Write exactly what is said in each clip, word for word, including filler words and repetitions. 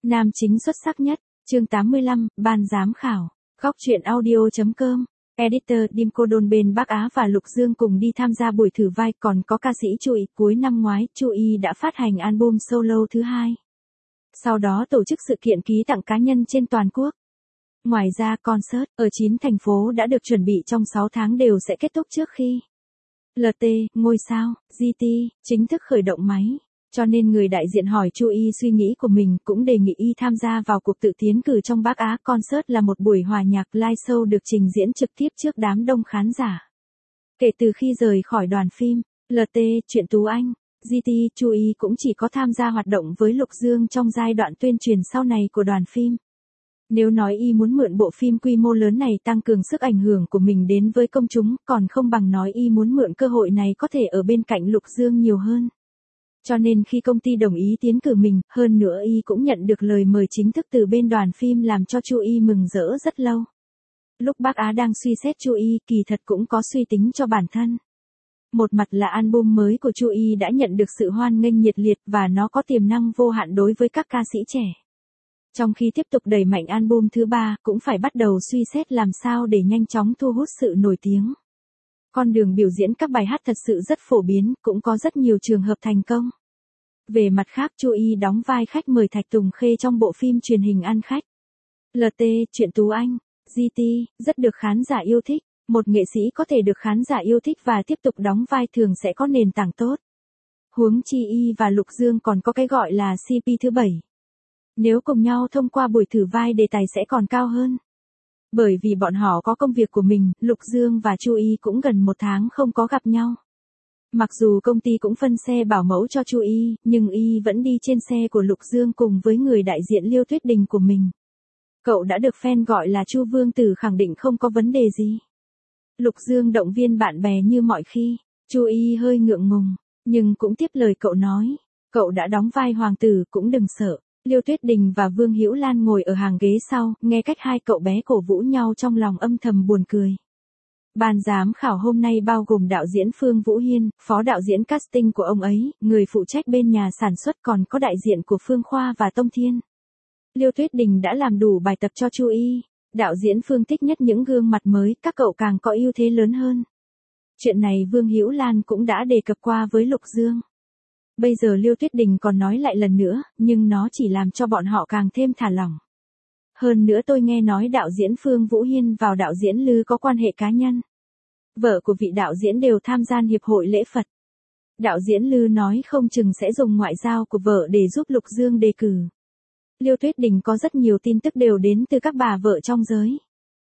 Nam chính xuất sắc nhất, chương tám mươi lăm, ban giám khảo, góc truyện audio.com, editor Dimco Đôn bên Bắc Á và Lục Dương cùng đi tham gia buổi thử vai, còn có ca sĩ Chu Y. Cuối năm ngoái, Chu Y đã phát hành album solo thứ hai. Sau đó tổ chức sự kiện ký tặng cá nhân trên toàn quốc. Ngoài ra concert ở chín thành phố đã được chuẩn bị trong sáu tháng đều sẽ kết thúc trước khi lờ tê, ngôi sao, giê tê, chính thức khởi động máy. Cho nên người đại diện hỏi Chu Y suy nghĩ của mình, cũng đề nghị Y tham gia vào cuộc tự tiến cử trong Bắc Á. Concert là một buổi hòa nhạc live show được trình diễn trực tiếp trước đám đông khán giả. Kể từ khi rời khỏi đoàn phim, lờ tê, Truyện Tú Anh, giê tê, Chu Y cũng chỉ có tham gia hoạt động với Lục Dương trong giai đoạn tuyên truyền sau này của đoàn phim. Nếu nói Y muốn mượn bộ phim quy mô lớn này tăng cường sức ảnh hưởng của mình đến với công chúng, còn không bằng nói Y muốn mượn cơ hội này có thể ở bên cạnh Lục Dương nhiều hơn. Cho nên khi công ty đồng ý tiến cử mình, hơn nữa Y cũng nhận được lời mời chính thức từ bên đoàn phim làm cho Chu Y mừng rỡ rất lâu. Lúc Bắc Á đang suy xét Chu Y, kỳ thật cũng có suy tính cho bản thân. Một mặt là album mới của Chu Y đã nhận được sự hoan nghênh nhiệt liệt và nó có tiềm năng vô hạn đối với các ca sĩ trẻ. Trong khi tiếp tục đẩy mạnh album thứ ba, cũng phải bắt đầu suy xét làm sao để nhanh chóng thu hút sự nổi tiếng. Con đường biểu diễn các bài hát thật sự rất phổ biến, cũng có rất nhiều trường hợp thành công. Về mặt khác, Chu Y đóng vai khách mời Thạch Tùng Khê trong bộ phim truyền hình Ăn Khách. lờ tê, Truyện Tú Anh, giê tê, rất được khán giả yêu thích. Một nghệ sĩ có thể được khán giả yêu thích và tiếp tục đóng vai thường sẽ có nền tảng tốt. Huống chi Y và Lục Dương còn có cái gọi là xê pê thứ bảy. Nếu cùng nhau thông qua buổi thử vai đề tài sẽ còn cao hơn. Bởi vì bọn họ có công việc của mình, Lục Dương và Chu Y cũng gần một tháng không có gặp nhau. Mặc dù công ty cũng phân xe bảo mẫu cho Chu Y, nhưng Y vẫn đi trên xe của Lục Dương cùng với người đại diện Liêu Tuyết Đình của mình. Cậu đã được fan gọi là Chu Vương Tử khẳng định không có vấn đề gì. Lục Dương động viên bạn bè như mọi khi, Chu Y hơi ngượng ngùng, nhưng cũng tiếp lời cậu nói, cậu đã đóng vai hoàng tử cũng đừng sợ. Liêu Tuyết Đình và Vương Hữu Lan ngồi ở hàng ghế sau, nghe cách hai cậu bé cổ vũ nhau trong lòng âm thầm buồn cười. Ban giám khảo hôm nay bao gồm đạo diễn Phương Vũ Hiên, phó đạo diễn casting của ông ấy, người phụ trách bên nhà sản xuất, còn có đại diện của Phương Khoa và Tông Thiên. Liêu Tuyết Đình đã làm đủ bài tập cho Chu Y. Đạo diễn Phương thích nhất những gương mặt mới, các cậu càng có ưu thế lớn hơn. Chuyện này Vương Hữu Lan cũng đã đề cập qua với Lục Dương. Bây giờ Liêu Tuyết Đình còn nói lại lần nữa, nhưng nó chỉ làm cho bọn họ càng thêm thả lỏng. Hơn nữa tôi nghe nói đạo diễn Phương Vũ Hiên vào đạo diễn Lư có quan hệ cá nhân. Vợ của vị đạo diễn đều tham gia hiệp hội lễ Phật. Đạo diễn Lư nói không chừng sẽ dùng ngoại giao của vợ để giúp Lục Dương đề cử. Liêu Tuyết Đình có rất nhiều tin tức đều đến từ các bà vợ trong giới.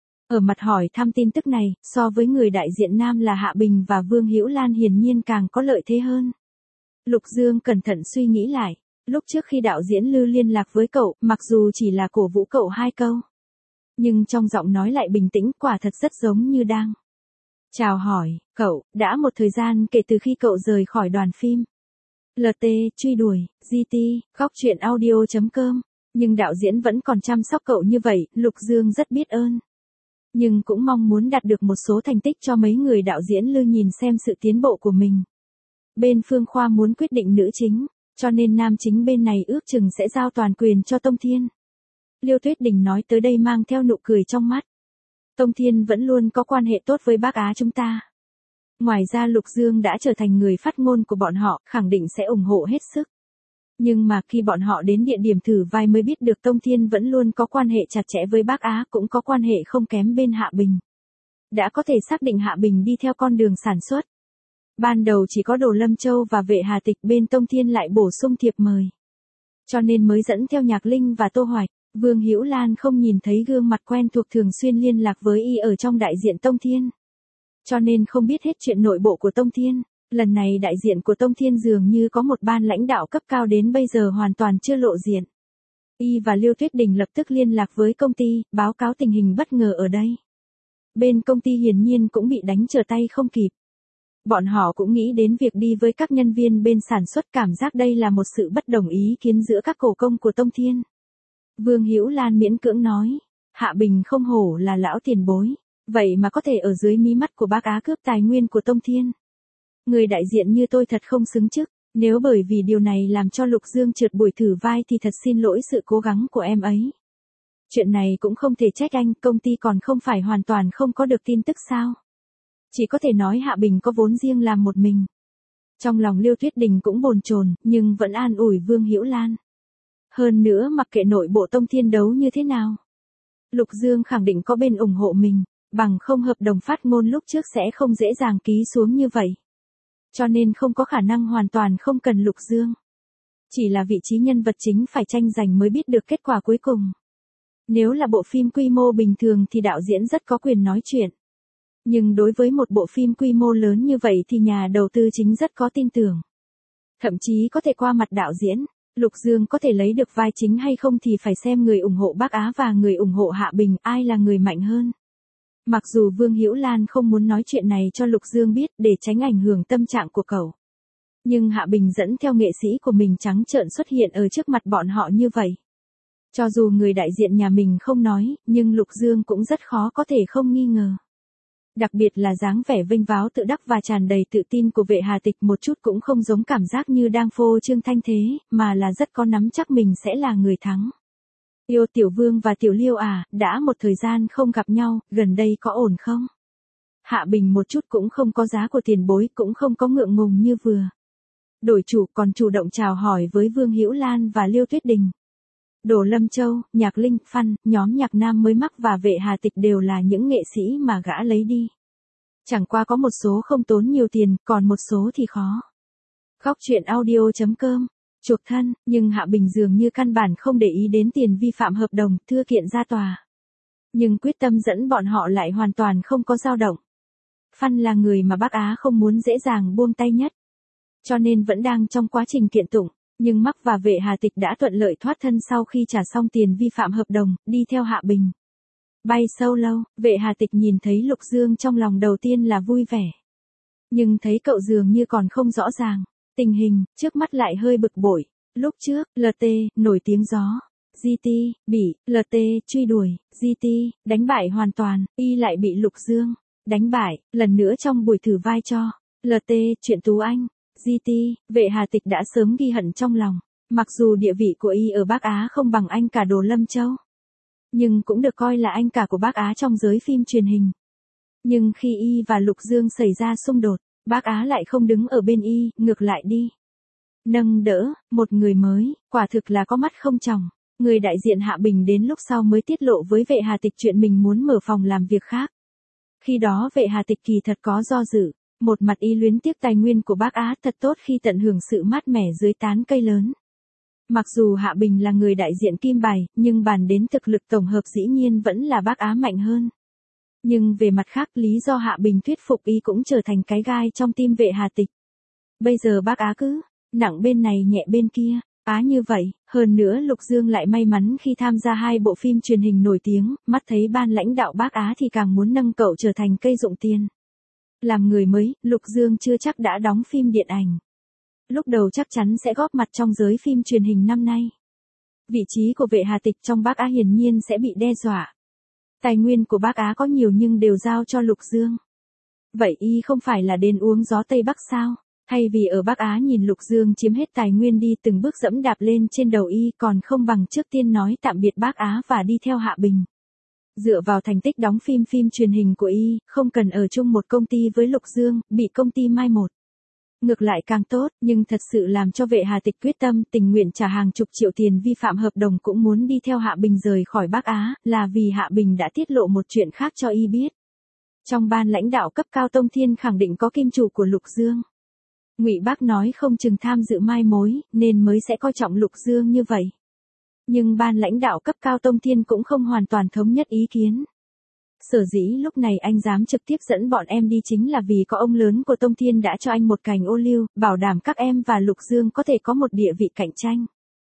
Ở mặt hỏi thăm tin tức này, so với người đại diện nam là Hạ Bình và Vương Hữu Lan hiển nhiên càng có lợi thế hơn. Lục Dương cẩn thận suy nghĩ lại, lúc trước khi đạo diễn Lư liên lạc với cậu, mặc dù chỉ là cổ vũ cậu hai câu, nhưng trong giọng nói lại bình tĩnh, quả thật rất giống như đang chào hỏi cậu. Đã một thời gian kể từ khi cậu rời khỏi đoàn phim lờ tê, truy đuổi, giê tê, góc truyện audio.com, nhưng đạo diễn vẫn còn chăm sóc cậu như vậy, Lục Dương rất biết ơn. Nhưng cũng mong muốn đạt được một số thành tích cho mấy người đạo diễn Lư nhìn xem sự tiến bộ của mình. Bên Phương Khoa muốn quyết định nữ chính, cho nên nam chính bên này ước chừng sẽ giao toàn quyền cho Tông Thiên. Liêu Tuyết Đình nói tới đây mang theo nụ cười trong mắt. Tông Thiên vẫn luôn có quan hệ tốt với Bắc Á chúng ta. Ngoài ra Lục Dương đã trở thành người phát ngôn của bọn họ, khẳng định sẽ ủng hộ hết sức. Nhưng mà khi bọn họ đến địa điểm thử vai mới biết được Tông Thiên vẫn luôn có quan hệ chặt chẽ với Bắc Á, cũng có quan hệ không kém bên Hạ Bình. Đã có thể xác định Hạ Bình đi theo con đường sản xuất. Ban đầu chỉ có Đồ Lâm Châu và Vệ Hà Tịch, bên Tông Thiên lại bổ sung thiệp mời. Cho nên mới dẫn theo Nhạc Linh và Tô Hoài. Vương Hữu Lan không nhìn thấy gương mặt quen thuộc thường xuyên liên lạc với Y ở trong đại diện Tông Thiên. Cho nên không biết hết chuyện nội bộ của Tông Thiên. Lần này đại diện của Tông Thiên dường như có một ban lãnh đạo cấp cao đến bây giờ hoàn toàn chưa lộ diện. Y và Liêu Tuyết Đình lập tức liên lạc với công ty, báo cáo tình hình bất ngờ ở đây. Bên công ty hiển nhiên cũng bị đánh trở tay không kịp. Bọn họ cũng nghĩ đến việc đi với các nhân viên bên sản xuất, cảm giác đây là một sự bất đồng ý kiến giữa các cổ công của Tông Thiên. Vương Hữu Lan miễn cưỡng nói, Hạ Bình không hổ là lão tiền bối, vậy mà có thể ở dưới mí mắt của Bắc Á cướp tài nguyên của Tông Thiên. Người đại diện như tôi thật không xứng chức. Nếu bởi vì điều này làm cho Lục Dương trượt buổi thử vai thì thật xin lỗi sự cố gắng của em ấy. Chuyện này cũng không thể trách anh, công ty còn không phải hoàn toàn không có được tin tức sao. Chỉ có thể nói Hạ Bình có vốn riêng làm một mình. Trong lòng Liêu Tuyết Đình cũng bồn chồn, nhưng vẫn an ủi Vương Hữu Lan. Hơn nữa mặc kệ nội bộ Tông Thiên đấu như thế nào, Lục Dương khẳng định có bên ủng hộ mình, bằng không hợp đồng phát ngôn lúc trước sẽ không dễ dàng ký xuống như vậy. Cho nên không có khả năng hoàn toàn không cần Lục Dương. Chỉ là vị trí nhân vật chính phải tranh giành mới biết được kết quả cuối cùng. Nếu là bộ phim quy mô bình thường thì đạo diễn rất có quyền nói chuyện. Nhưng đối với một bộ phim quy mô lớn như vậy thì nhà đầu tư chính rất có tin tưởng. Thậm chí có thể qua mặt đạo diễn, Lục Dương có thể lấy được vai chính hay không thì phải xem người ủng hộ Bắc Á và người ủng hộ Hạ Bình ai là người mạnh hơn. Mặc dù Vương Hữu Lan không muốn nói chuyện này cho Lục Dương biết để tránh ảnh hưởng tâm trạng của cậu. Nhưng Hạ Bình dẫn theo nghệ sĩ của mình trắng trợn xuất hiện ở trước mặt bọn họ như vậy. Cho dù người đại diện nhà mình không nói, nhưng Lục Dương cũng rất khó có thể không nghi ngờ. Đặc biệt là dáng vẻ vênh váo tự đắc và tràn đầy tự tin của Vệ Hà Tịch một chút cũng không giống cảm giác như đang phô trương thanh thế, mà là rất có nắm chắc mình sẽ là người thắng. Yêu Tiểu Vương và Tiểu Liêu à, đã một thời gian không gặp nhau, gần đây có ổn không? Hạ Bình một chút cũng không có giá của tiền bối, cũng không có ngượng ngùng như vừa. Đổi chủ còn chủ động chào hỏi với Vương Hữu Lan và Liêu Tuyết Đình. Đồ Lâm Châu, Nhạc Linh, Phan, nhóm nhạc nam mới mắc và Vệ Hà Tịch đều là những nghệ sĩ mà gã lấy đi. Chẳng qua có một số không tốn nhiều tiền, còn một số thì khó. Góc truyện audio chấm com, chuộc thân, nhưng Hạ Bình dường như căn bản không để ý đến tiền vi phạm hợp đồng, thưa kiện ra tòa. Nhưng quyết tâm dẫn bọn họ lại hoàn toàn không có dao động. Phan là người mà Bắc Á không muốn dễ dàng buông tay nhất. Cho nên vẫn đang trong quá trình kiện tụng. Nhưng Mắc và Vệ Hà Tịch đã thuận lợi thoát thân sau khi trả xong tiền vi phạm hợp đồng, đi theo Hạ Bình. Bay sâu lâu, Vệ Hà Tịch nhìn thấy Lục Dương trong lòng đầu tiên là vui vẻ. Nhưng thấy cậu dường như còn không rõ ràng, tình hình, trước mắt lại hơi bực bội. Lúc trước, lờ tê, nổi tiếng gió. giê tê, bị, lờ tê, truy đuổi, giê tê, đánh bại hoàn toàn, y lại bị Lục Dương, đánh bại, lần nữa trong buổi thử vai cho, lờ tê, chuyện Tú Anh. giê tê, Vệ Hà Tịch đã sớm ghi hận trong lòng, mặc dù địa vị của y ở Bắc Á không bằng anh cả Đồ Lâm Châu. Nhưng cũng được coi là anh cả của Bắc Á trong giới phim truyền hình. Nhưng khi y và Lục Dương xảy ra xung đột, Bắc Á lại không đứng ở bên y, ngược lại đi. Nâng đỡ, một người mới, quả thực là có mắt không tròng. Người đại diện Hạ Bình đến lúc sau mới tiết lộ với Vệ Hà Tịch chuyện mình muốn mở phòng làm việc khác. Khi đó Vệ Hà Tịch kỳ thật có do dự. Một mặt y luyến tiếc tài nguyên của Bắc Á thật tốt khi tận hưởng sự mát mẻ dưới tán cây lớn. Mặc dù Hạ Bình là người đại diện kim bài, nhưng bàn đến thực lực tổng hợp dĩ nhiên vẫn là Bắc Á mạnh hơn. Nhưng về mặt khác lý do Hạ Bình thuyết phục y cũng trở thành cái gai trong tim Vệ Hà Tịch. Bây giờ Bắc Á cứ nặng bên này nhẹ bên kia, á như vậy, hơn nữa Lục Dương lại may mắn khi tham gia hai bộ phim truyền hình nổi tiếng, mắt thấy ban lãnh đạo Bắc Á thì càng muốn nâng cậu trở thành cây dụng tiền. Làm người mới, Lục Dương chưa chắc đã đóng phim điện ảnh. Lúc đầu chắc chắn sẽ góp mặt trong giới phim truyền hình năm nay. Vị trí của Vệ Hà Tịch trong Bắc Á hiển nhiên sẽ bị đe dọa. Tài nguyên của Bắc Á có nhiều nhưng đều giao cho Lục Dương. Vậy y không phải là đến uống gió Tây Bắc sao? Hay vì ở Bắc Á nhìn Lục Dương chiếm hết tài nguyên đi từng bước dẫm đạp lên trên đầu y còn không bằng trước tiên nói tạm biệt Bắc Á và đi theo Hạ Bình. Dựa vào thành tích đóng phim phim truyền hình của y, không cần ở chung một công ty với Lục Dương, bị công ty mai một. Ngược lại càng tốt, nhưng thật sự làm cho Vệ Hà Tịch quyết tâm tình nguyện trả hàng chục triệu tiền vi phạm hợp đồng cũng muốn đi theo Hạ Bình rời khỏi Bắc Á, là vì Hạ Bình đã tiết lộ một chuyện khác cho y biết. Trong ban lãnh đạo cấp cao Tông Thiên khẳng định có kim chủ của Lục Dương. Ngụy Bác nói không chừng tham dự mai mối, nên mới sẽ coi trọng Lục Dương như vậy. Nhưng ban lãnh đạo cấp cao Tông Thiên cũng không hoàn toàn thống nhất ý kiến. Sở dĩ lúc này anh dám trực tiếp dẫn bọn em đi chính là vì có ông lớn của Tông Thiên đã cho anh một cành ô liu, bảo đảm các em và Lục Dương có thể có một địa vị cạnh tranh.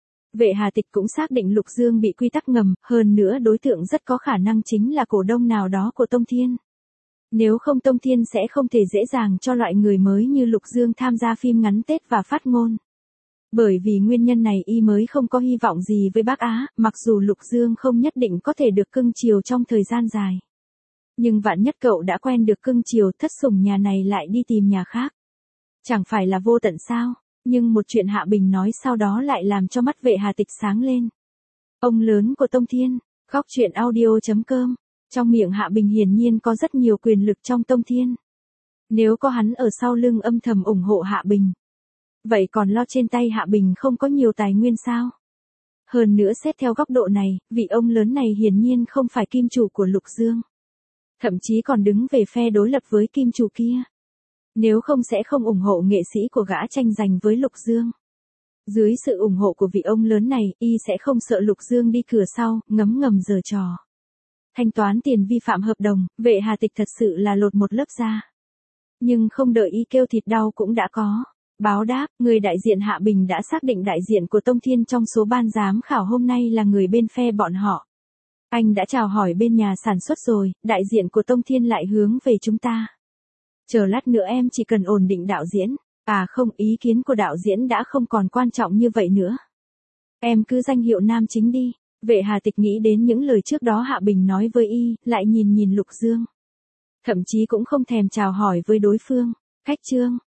Vệ Hà Tịch cũng xác định Lục Dương bị quy tắc ngầm, hơn nữa đối tượng rất có khả năng chính là cổ đông nào đó của Tông Thiên. Nếu không Tông Thiên sẽ không thể dễ dàng cho loại người mới như Lục Dương tham gia phim ngắn Tết và phát ngôn. Bởi vì nguyên nhân này y mới không có hy vọng gì với Bắc Á, mặc dù Lục Dương không nhất định có thể được cưng chiều trong thời gian dài. Nhưng vạn nhất cậu đã quen được cưng chiều thất sủng nhà này lại đi tìm nhà khác. Chẳng phải là vô tận sao? Nhưng một chuyện Hạ Bình nói sau đó lại làm cho mắt Vệ Hà Tịch sáng lên. Ông lớn của Tông Thiên, khóc chuyện audio.com. Trong miệng Hạ Bình hiển nhiên có rất nhiều quyền lực trong Tông Thiên. Nếu có hắn ở sau lưng âm thầm ủng hộ Hạ Bình, vậy còn lo trên tay Hạ Bình không có nhiều tài nguyên sao? Hơn nữa xét theo góc độ này, vị ông lớn này hiển nhiên không phải kim chủ của Lục Dương. Thậm chí còn đứng về phe đối lập với kim chủ kia. Nếu không sẽ không ủng hộ nghệ sĩ của gã tranh giành với Lục Dương. Dưới sự ủng hộ của vị ông lớn này, y sẽ không sợ Lục Dương đi cửa sau, ngấm ngầm giở trò. Thanh toán tiền vi phạm hợp đồng, Vệ Hà Tịch thật sự là lột một lớp da. Nhưng không đợi y kêu thịt đau cũng đã có. Báo đáp, người đại diện Hạ Bình đã xác định đại diện của Tông Thiên trong số ban giám khảo hôm nay là người bên phe bọn họ. Anh đã chào hỏi bên nhà sản xuất rồi, đại diện của Tông Thiên lại hướng về chúng ta. Chờ lát nữa em chỉ cần ổn định đạo diễn. À không, ý kiến của đạo diễn đã không còn quan trọng như vậy nữa. Em cứ danh hiệu nam chính đi. Vệ Hà Tịch nghĩ đến những lời trước đó Hạ Bình nói với y, lại nhìn nhìn Lục Dương. Thậm chí cũng không thèm chào hỏi với đối phương. Khách trương,